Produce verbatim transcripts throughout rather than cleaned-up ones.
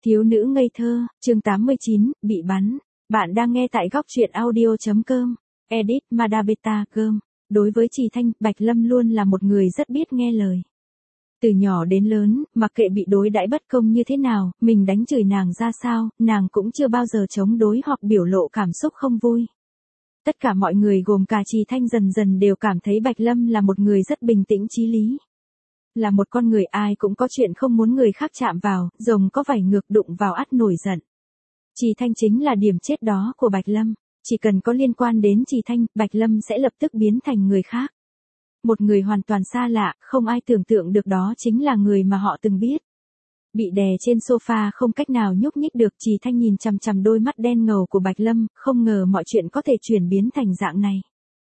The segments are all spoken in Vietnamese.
Thiếu nữ ngây thơ, chương tám mươi chín, bị bắn. Bạn đang nghe tại góc truyện audio.com. Edit Madabeta Gơm. Đối với Trì Thanh, Bạch Lâm luôn là một người rất biết nghe lời. Từ nhỏ đến lớn, mặc kệ bị đối đãi bất công như thế nào, mình đánh chửi nàng ra sao, nàng cũng chưa bao giờ chống đối hoặc biểu lộ cảm xúc không vui. Tất cả mọi người gồm cả Trì Thanh dần dần đều cảm thấy Bạch Lâm là một người rất bình tĩnh chí lý. Là một con người ai cũng có chuyện không muốn người khác chạm vào, rồng có vảy ngược đụng vào ắt nổi giận. Trì Thanh chính là điểm chết đó của Bạch Lâm. Chỉ cần có liên quan đến Trì Thanh, Bạch Lâm sẽ lập tức biến thành người khác. Một người hoàn toàn xa lạ, không ai tưởng tượng được đó chính là người mà họ từng biết. Bị đè trên sofa không cách nào nhúc nhích được, Trì Thanh nhìn chằm chằm đôi mắt đen ngầu của Bạch Lâm, không ngờ mọi chuyện có thể chuyển biến thành dạng này.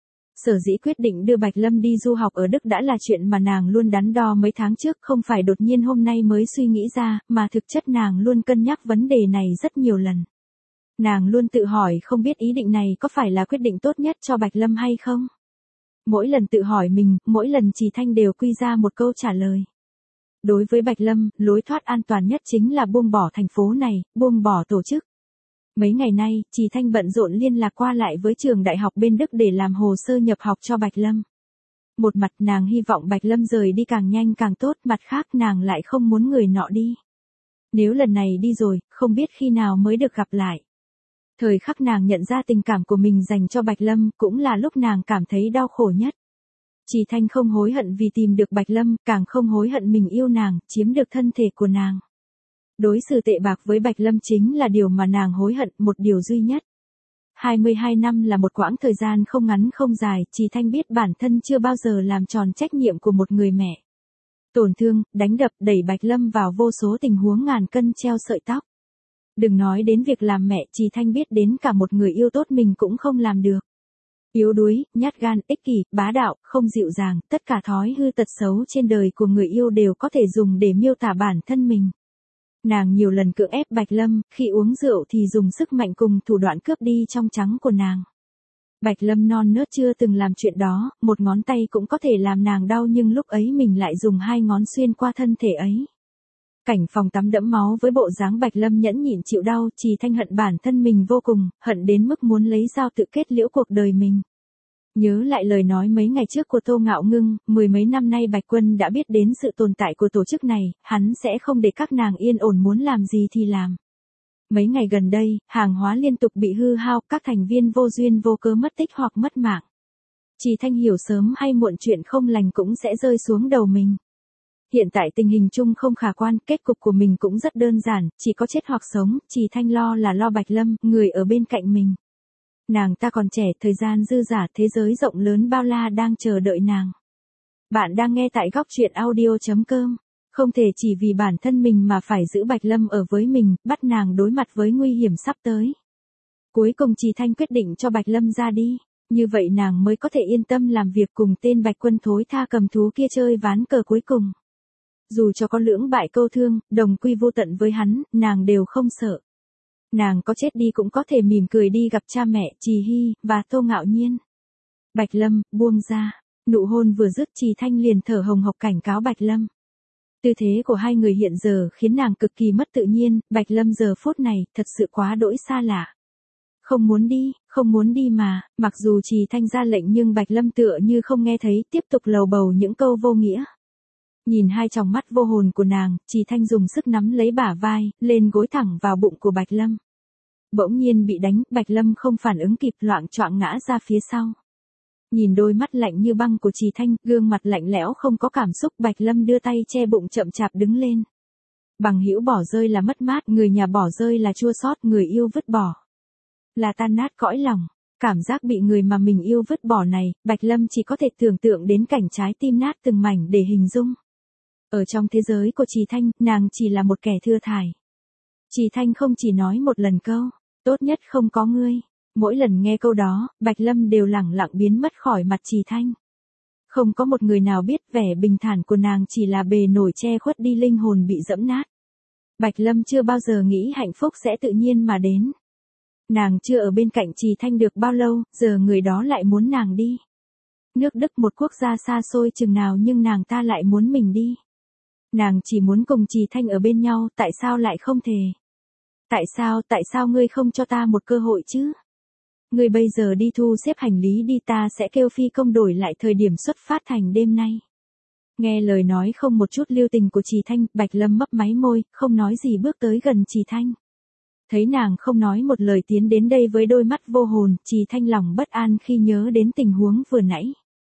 Sở dĩ quyết định đưa Bạch Lâm đi du học ở Đức đã là chuyện mà nàng luôn đắn đo mấy tháng trước, không phải đột nhiên hôm nay mới suy nghĩ ra, mà thực chất nàng luôn cân nhắc vấn đề này rất nhiều lần. Nàng luôn tự hỏi không biết ý định này có phải là quyết định tốt nhất cho Bạch Lâm hay không. Mỗi lần tự hỏi mình, mỗi lần Trì Thanh đều quy ra một câu trả lời. Đối với Bạch Lâm, lối thoát an toàn nhất chính là buông bỏ thành phố này, buông bỏ tổ chức. Mấy ngày nay, Trì Thanh bận rộn liên lạc qua lại với trường đại học bên Đức để làm hồ sơ nhập học cho Bạch Lâm. Một mặt nàng hy vọng Bạch Lâm rời đi càng nhanh càng tốt, mặt khác nàng lại không muốn người nọ đi. Nếu lần này đi rồi, không biết khi nào mới được gặp lại. Thời khắc nàng nhận ra tình cảm của mình dành cho Bạch Lâm cũng là lúc nàng cảm thấy đau khổ nhất. Trì Thanh không hối hận vì tìm được Bạch Lâm, càng không hối hận mình yêu nàng, chiếm được thân thể của nàng. Đối xử tệ bạc với Bạch Lâm chính là điều mà nàng hối hận, một điều duy nhất. hai mươi hai năm là một quãng thời gian không ngắn không dài, Trì Thanh biết bản thân chưa bao giờ làm tròn trách nhiệm của một người mẹ. Tổn thương, đánh đập, đẩy Bạch Lâm vào vô số tình huống ngàn cân treo sợi tóc. Đừng nói đến việc làm mẹ, Trì Thanh biết đến cả một người yêu tốt mình cũng không làm được. Yếu đuối, nhát gan, ích kỷ, bá đạo, không dịu dàng, tất cả thói hư tật xấu trên đời của người yêu đều có thể dùng để miêu tả bản thân mình. Nàng nhiều lần cưỡng ép Bạch Lâm, khi uống rượu thì dùng sức mạnh cùng thủ đoạn cướp đi trong trắng của nàng. Bạch Lâm non nớt chưa từng làm chuyện đó, một ngón tay cũng có thể làm nàng đau, nhưng lúc ấy mình lại dùng hai ngón xuyên qua thân thể ấy. Cảnh phòng tắm đẫm máu với bộ dáng Bạch Lâm nhẫn nhịn chịu đau, Trì Thanh hận bản thân mình vô cùng, hận đến mức muốn lấy dao tự kết liễu cuộc đời mình. Nhớ lại lời nói mấy ngày trước của Tô Ngạo Ngưng, mười mấy năm nay Bạch Quân đã biết đến sự tồn tại của tổ chức này, hắn sẽ không để các nàng yên ổn, muốn làm gì thì làm. Mấy ngày gần đây, hàng hóa liên tục bị hư hao, các thành viên vô duyên vô cớ mất tích hoặc mất mạng. Trì Thanh hiểu sớm hay muộn chuyện không lành cũng sẽ rơi xuống đầu mình. Hiện tại tình hình chung không khả quan, kết cục của mình cũng rất đơn giản, chỉ có chết hoặc sống, Trì Thanh lo là lo Bạch Lâm, người ở bên cạnh mình. Nàng ta còn trẻ, thời gian dư dả, thế giới rộng lớn bao la đang chờ đợi nàng. Bạn đang nghe tại góc truyện audio.com. Không thể chỉ vì bản thân mình mà phải giữ Bạch Lâm ở với mình, bắt nàng đối mặt với nguy hiểm sắp tới. Cuối cùng Trì Thanh quyết định cho Bạch Lâm ra đi. Như vậy nàng mới có thể yên tâm làm việc cùng tên Bạch Quân thối tha cầm thú kia chơi ván cờ cuối cùng. Dù cho có lưỡng bại câu thương, đồng quy vô tận với hắn, nàng đều không sợ. Nàng có chết đi cũng có thể mỉm cười đi gặp cha mẹ, Trì Hy, và Tô Ngạo Nhiên. Bạch Lâm, buông ra. Nụ hôn vừa dứt, Trì Thanh liền thở hồng hộc cảnh cáo Bạch Lâm. Tư thế của hai người hiện giờ khiến nàng cực kỳ mất tự nhiên, Bạch Lâm giờ phút này, thật sự quá đỗi xa lạ. Không muốn đi, không muốn đi mà, mặc dù Trì Thanh ra lệnh nhưng Bạch Lâm tựa như không nghe thấy, tiếp tục lầu bầu những câu vô nghĩa. Nhìn hai tròng mắt vô hồn của nàng, Trì Thanh dùng sức nắm lấy bả vai, lên gối thẳng vào bụng của Bạch Lâm. Bỗng nhiên bị đánh, Bạch Lâm không phản ứng kịp, loạng choạng ngã ra phía sau. Nhìn đôi mắt lạnh như băng của Trì Thanh, gương mặt lạnh lẽo không có cảm xúc, Bạch Lâm đưa tay che bụng chậm chạp đứng lên. Bằng hữu bỏ rơi là mất mát, người nhà bỏ rơi là chua xót, người yêu vứt bỏ là tan nát cõi lòng. Cảm giác bị người mà mình yêu vứt bỏ này, Bạch Lâm chỉ có thể tưởng tượng đến cảnh trái tim nát từng mảnh để hình dung. Ở trong thế giới của Trì Thanh, nàng chỉ là một kẻ thưa thải. Trì Thanh không chỉ nói một lần câu, tốt nhất không có ngươi. Mỗi lần nghe câu đó, Bạch Lâm đều lẳng lặng biến mất khỏi mặt Trì Thanh. Không có một người nào biết vẻ bình thản của nàng chỉ là bề nổi che khuất đi linh hồn bị dẫm nát. Bạch Lâm chưa bao giờ nghĩ hạnh phúc sẽ tự nhiên mà đến. Nàng chưa ở bên cạnh Trì Thanh được bao lâu, giờ người đó lại muốn nàng đi. Nước Đức một quốc gia xa xôi chừng nào nhưng nàng ta lại muốn mình đi. Nàng chỉ muốn cùng Trì Thanh ở bên nhau, tại sao lại không thể? Tại sao, tại sao ngươi không cho ta một cơ hội chứ? Ngươi bây giờ đi thu xếp hành lý đi, ta sẽ kêu phi công đổi lại thời điểm xuất phát thành đêm nay. Nghe lời nói không một chút lưu tình của Trì Thanh, Bạch Lâm mấp máy môi, không nói gì bước tới gần Trì Thanh. Thấy nàng không nói một lời tiến đến đây với đôi mắt vô hồn, Trì Thanh lòng bất an khi nhớ đến tình huống vừa nãy.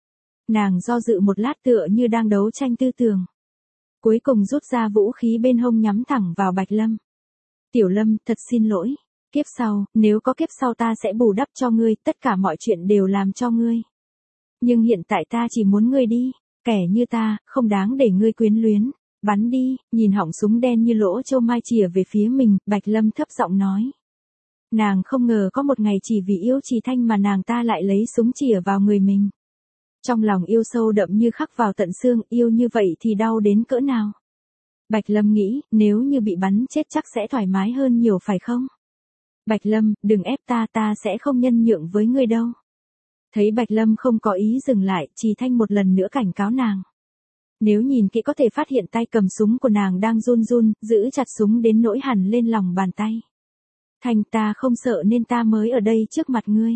Nàng do dự một lát tựa như đang đấu tranh tư tưởng. Cuối cùng rút ra vũ khí bên hông nhắm thẳng vào Bạch Lâm. Tiểu Lâm, thật xin lỗi. Kiếp sau, nếu có kiếp sau ta sẽ bù đắp cho ngươi, tất cả mọi chuyện đều làm cho ngươi. Nhưng hiện tại ta chỉ muốn ngươi đi, kẻ như ta, không đáng để ngươi quyến luyến. Bắn đi, nhìn họng súng đen như lỗ châu mai chìa về phía mình, Bạch Lâm thấp giọng nói. Nàng không ngờ có một ngày chỉ vì yêu Trì Thanh mà nàng ta lại lấy súng chìa vào người mình. Trong lòng yêu sâu đậm như khắc vào tận xương, yêu như vậy thì đau đến cỡ nào. Bạch Lâm nghĩ, nếu như bị bắn chết chắc sẽ thoải mái hơn nhiều phải không? Bạch Lâm, đừng ép ta, ta sẽ không nhân nhượng với ngươi đâu. Thấy Bạch Lâm không có ý dừng lại, Trì Thanh một lần nữa cảnh cáo nàng. Nếu nhìn kỹ có thể phát hiện tay cầm súng của nàng đang run run, giữ chặt súng đến nỗi hằn lên lòng bàn tay. Thanh, ta không sợ nên ta mới ở đây trước mặt ngươi.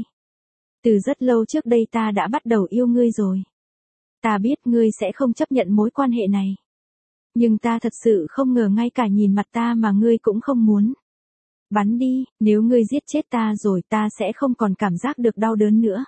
Từ rất lâu trước đây ta đã bắt đầu yêu ngươi rồi. Ta biết ngươi sẽ không chấp nhận mối quan hệ này. Nhưng ta thật sự không ngờ ngay cả nhìn mặt ta mà ngươi cũng không muốn. Bắn đi, nếu ngươi giết chết ta rồi ta sẽ không còn cảm giác được đau đớn nữa.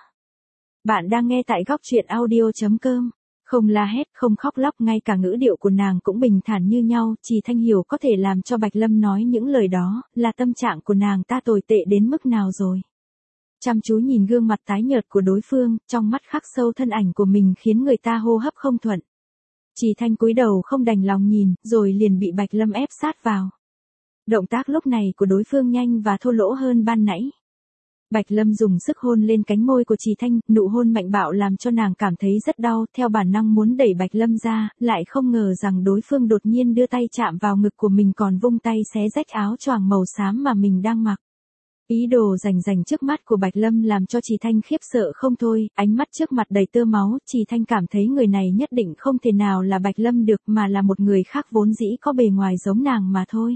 Bạn đang nghe tại góc truyện audio chấm com. Không la hét, không khóc lóc, ngay cả ngữ điệu của nàng cũng bình thản như nhau. Trì Thanh hiểu có thể làm cho Bạch Lâm nói những lời đó, là tâm trạng của nàng ta tồi tệ đến mức nào rồi. Chăm chú nhìn gương mặt tái nhợt của đối phương, trong mắt khắc sâu thân ảnh của mình khiến người ta hô hấp không thuận. Trì Thanh cúi đầu không đành lòng nhìn, rồi liền bị Bạch Lâm ép sát vào. Động tác lúc này của đối phương nhanh và thô lỗ hơn ban nãy. Bạch Lâm dùng sức hôn lên cánh môi của Trì Thanh, nụ hôn mạnh bạo làm cho nàng cảm thấy rất đau, theo bản năng muốn đẩy Bạch Lâm ra, lại không ngờ rằng đối phương đột nhiên đưa tay chạm vào ngực của mình còn vung tay xé rách áo choàng màu xám mà mình đang mặc. Ý đồ rành rành trước mắt của Bạch Lâm làm cho Trì Thanh khiếp sợ không thôi, ánh mắt trước mặt đầy tơ máu, Trì Thanh cảm thấy người này nhất định không thể nào là Bạch Lâm được mà là một người khác vốn dĩ có bề ngoài giống nàng mà thôi.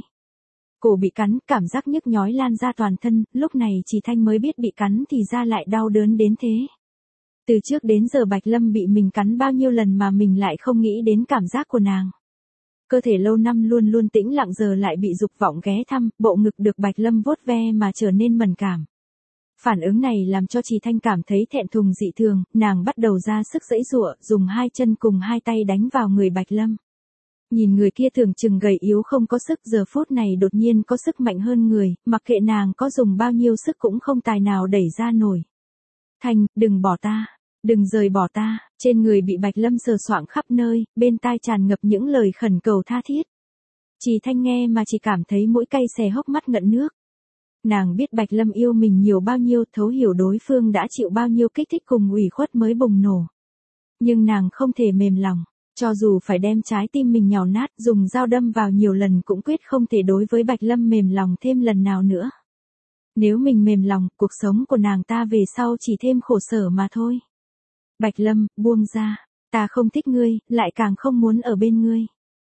Cổ bị cắn, cảm giác nhức nhói lan ra toàn thân, lúc này Trì Thanh mới biết bị cắn thì ra lại đau đớn đến thế. Từ trước đến giờ Bạch Lâm bị mình cắn bao nhiêu lần mà mình lại không nghĩ đến cảm giác của nàng. Cơ thể lâu năm luôn luôn tĩnh lặng giờ lại bị dục vọng ghé thăm, bộ ngực được Bạch Lâm vuốt ve mà trở nên mẫn cảm. Phản ứng này làm cho Trì Thanh cảm thấy thẹn thùng dị thường, nàng bắt đầu ra sức giãy giụa, dùng hai chân cùng hai tay đánh vào người Bạch Lâm. Nhìn người kia tưởng chừng gầy yếu không có sức, giờ phút này đột nhiên có sức mạnh hơn người, mặc kệ nàng có dùng bao nhiêu sức cũng không tài nào đẩy ra nổi. Thanh, đừng bỏ ta, đừng rời bỏ ta, trên người bị Bạch Lâm sờ soạng khắp nơi, bên tai tràn ngập những lời khẩn cầu tha thiết. Trì Thanh nghe mà chỉ cảm thấy mũi cay xè hốc mắt ngận nước. Nàng biết Bạch Lâm yêu mình nhiều bao nhiêu, thấu hiểu đối phương đã chịu bao nhiêu kích thích cùng ủy khuất mới bùng nổ. Nhưng nàng không thể mềm lòng. Cho dù phải đem trái tim mình nhào nát, dùng dao đâm vào nhiều lần cũng quyết không thể đối với Bạch Lâm mềm lòng thêm lần nào nữa. Nếu mình mềm lòng, cuộc sống của nàng ta về sau chỉ thêm khổ sở mà thôi. Bạch Lâm, buông ra. Ta không thích ngươi, lại càng không muốn ở bên ngươi.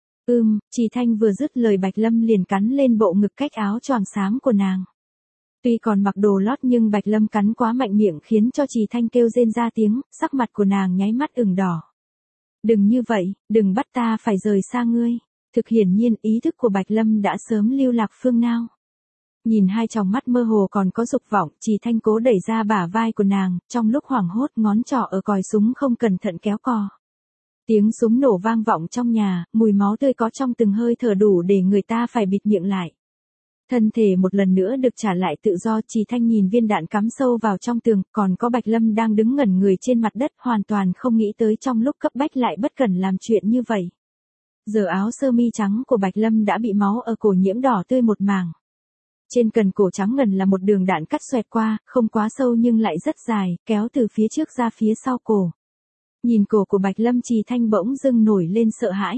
Ừm, Trì Thanh vừa dứt lời Bạch Lâm liền cắn lên bộ ngực cách áo choàng xám của nàng. Tuy còn mặc đồ lót nhưng Bạch Lâm cắn quá mạnh miệng khiến cho Trì Thanh kêu rên ra tiếng, sắc mặt của nàng nháy mắt ửng đỏ. Đừng như vậy, đừng bắt ta phải rời xa ngươi. Thực hiển nhiên ý thức của Bạch Lâm đã sớm lưu lạc phương nào. Nhìn hai tròng mắt mơ hồ còn có dục vọng, Trì Thanh cố đẩy ra bả vai của nàng, trong lúc hoảng hốt ngón trỏ ở còi súng không cẩn thận kéo cò. Tiếng súng nổ vang vọng trong nhà, mùi máu tươi có trong từng hơi thở đủ để người ta phải bịt miệng lại. Thân thể một lần nữa được trả lại tự do, Trì Thanh nhìn viên đạn cắm sâu vào trong tường, còn có Bạch Lâm đang đứng ngẩn người trên mặt đất, hoàn toàn không nghĩ tới trong lúc cấp bách lại bất cẩn làm chuyện như vậy. Giờ áo sơ mi trắng của Bạch Lâm đã bị máu ở cổ nhiễm đỏ tươi một mảng. Trên cần cổ trắng ngần là một đường đạn cắt xoẹt qua, không quá sâu nhưng lại rất dài, kéo từ phía trước ra phía sau cổ. Nhìn cổ của Bạch Lâm, Trì Thanh bỗng dưng nổi lên sợ hãi.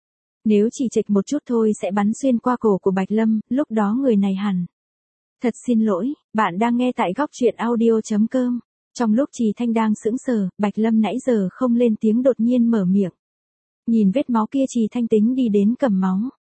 Nếu chỉ chệch một chút thôi sẽ bắn xuyên qua cổ của Bạch Lâm, lúc đó người này hẳn. Thật xin lỗi, bạn đang nghe tại góc truyện audio chấm com. Trong lúc Trì Thanh đang sững sờ, Bạch Lâm nãy giờ không lên tiếng đột nhiên mở miệng. Nhìn vết máu kia Trì Thanh tính đi đến cầm máu.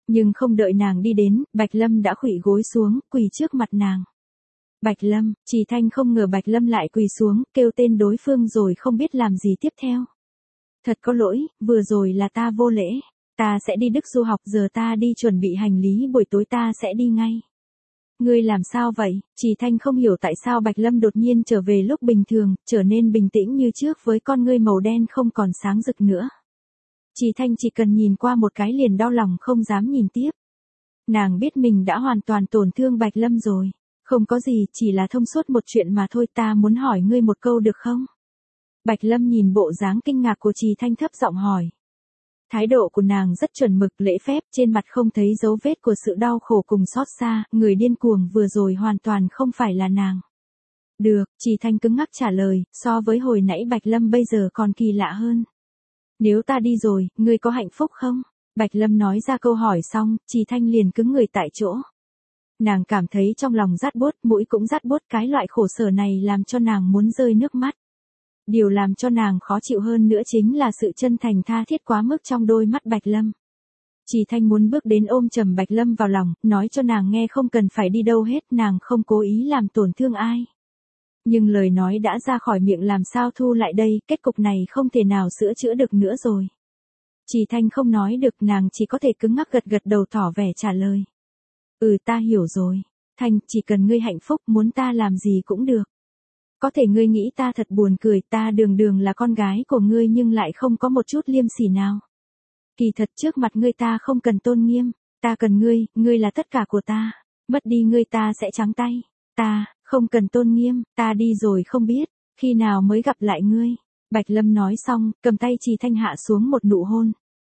Nhưng không đợi nàng đi đến, Bạch Lâm đã khuỵu gối xuống, quỳ trước mặt nàng. Bạch Lâm, Trì Thanh không ngờ Bạch Lâm lại quỳ xuống, kêu tên đối phương rồi không biết làm gì tiếp theo. Thật có lỗi, vừa rồi là ta vô lễ. Ta sẽ đi Đức du học, giờ ta đi chuẩn bị hành lý, buổi tối ta sẽ đi ngay. Ngươi làm sao vậy? Trì Thanh không hiểu tại sao Bạch Lâm đột nhiên trở về lúc bình thường, trở nên bình tĩnh như trước với con ngươi màu đen không còn sáng rực nữa. Trì Thanh chỉ cần nhìn qua một cái liền đau lòng không dám nhìn tiếp. Nàng biết mình đã hoàn toàn tổn thương Bạch Lâm rồi. Không có gì, chỉ là thông suốt một chuyện mà thôi, ta muốn hỏi ngươi một câu được không? Bạch Lâm nhìn bộ dáng kinh ngạc của Trì Thanh thấp giọng hỏi. Thái độ của nàng rất chuẩn mực lễ phép, trên mặt không thấy dấu vết của sự đau khổ cùng xót xa, người điên cuồng vừa rồi hoàn toàn không phải là nàng. Được, Trì Thanh cứng ngắc trả lời, so với hồi nãy Bạch Lâm bây giờ còn kỳ lạ hơn. Nếu ta đi rồi, ngươi có hạnh phúc không? Bạch Lâm nói ra câu hỏi xong, Trì Thanh liền cứng người tại chỗ. Nàng cảm thấy trong lòng rát buốt, mũi cũng rát buốt, cái loại khổ sở này làm cho nàng muốn rơi nước mắt. Điều làm cho nàng khó chịu hơn nữa chính là sự chân thành tha thiết quá mức trong đôi mắt Bạch Lâm. Trì Thanh muốn bước đến ôm chầm Bạch Lâm vào lòng, nói cho nàng nghe không cần phải đi đâu hết, nàng không cố ý làm tổn thương ai. Nhưng lời nói đã ra khỏi miệng làm sao thu lại đây, kết cục này không thể nào sửa chữa được nữa rồi. Trì Thanh không nói được, nàng chỉ có thể cứng ngắc gật gật đầu tỏ vẻ trả lời. Ừ, ta hiểu rồi. Thanh, chỉ cần ngươi hạnh phúc, muốn ta làm gì cũng được. Có thể ngươi nghĩ ta thật buồn cười, ta đường đường là con gái của ngươi nhưng lại không có một chút liêm sỉ nào. Kỳ thật trước mặt ngươi ta không cần tôn nghiêm, ta cần ngươi, ngươi là tất cả của ta. Mất đi ngươi ta sẽ trắng tay. Ta, không cần tôn nghiêm, ta đi rồi không biết, khi nào mới gặp lại ngươi. Bạch Lâm nói xong, cầm tay Trì Thanh hạ xuống một nụ hôn.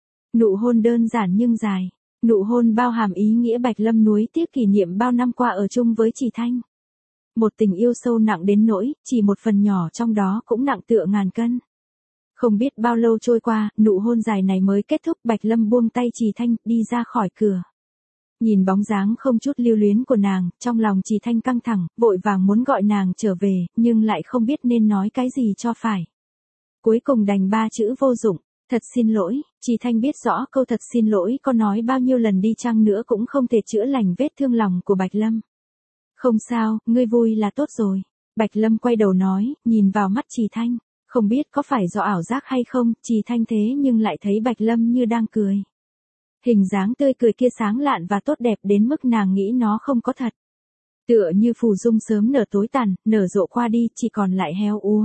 Nụ hôn đơn giản nhưng dài. Nụ hôn bao hàm ý nghĩa Bạch Lâm nuối tiếc kỷ niệm bao năm qua ở chung với Trì Thanh. Một tình yêu sâu nặng đến nỗi, chỉ một phần nhỏ trong đó cũng nặng tựa ngàn cân. Không biết bao lâu trôi qua, nụ hôn dài này mới kết thúc, Bạch Lâm buông tay Trì Thanh, đi ra khỏi cửa. Nhìn bóng dáng không chút lưu luyến của nàng, trong lòng Trì Thanh căng thẳng, vội vàng muốn gọi nàng trở về, nhưng lại không biết nên nói cái gì cho phải. Cuối cùng đành ba chữ vô dụng. Thật xin lỗi. Trì Thanh biết rõ câu thật xin lỗi có nói bao nhiêu lần đi chăng nữa cũng không thể chữa lành vết thương lòng của Bạch Lâm. Không sao, ngươi vui là tốt rồi. Bạch Lâm quay đầu nói, nhìn vào mắt Trì Thanh. Không biết có phải do ảo giác hay không, Trì Thanh thế nhưng lại thấy Bạch Lâm như đang cười. Hình dáng tươi cười kia sáng lạn và tốt đẹp đến mức nàng nghĩ nó không có thật. Tựa như phù dung sớm nở tối tàn, nở rộ qua đi, chỉ còn lại héo úa.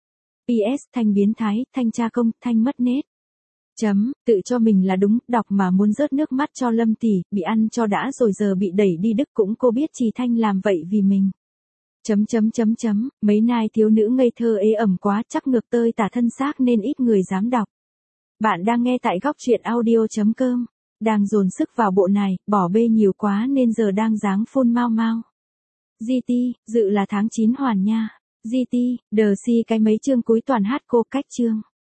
pê ét Thanh biến thái, Thanh tra công, Thanh mất nết. Chấm, tự cho mình là đúng, đọc mà muốn rớt nước mắt cho Lâm tỷ, bị ăn cho đã rồi giờ bị đẩy đi Đức cũng cô biết Trì Thanh làm vậy vì mình. Chấm chấm chấm chấm, mấy nai thiếu nữ ngây thơ ế ẩm quá, chắc ngược tơi tả thân xác nên ít người dám đọc. Bạn đang nghe tại góc truyện audio chấm com, đang dồn sức vào bộ này, bỏ bê nhiều quá nên giờ đang dáng phun mau mau. giê tê, dự là tháng chín hoàn nha. giê tê, đờ si cái mấy chương cuối toàn hát cô cách chương.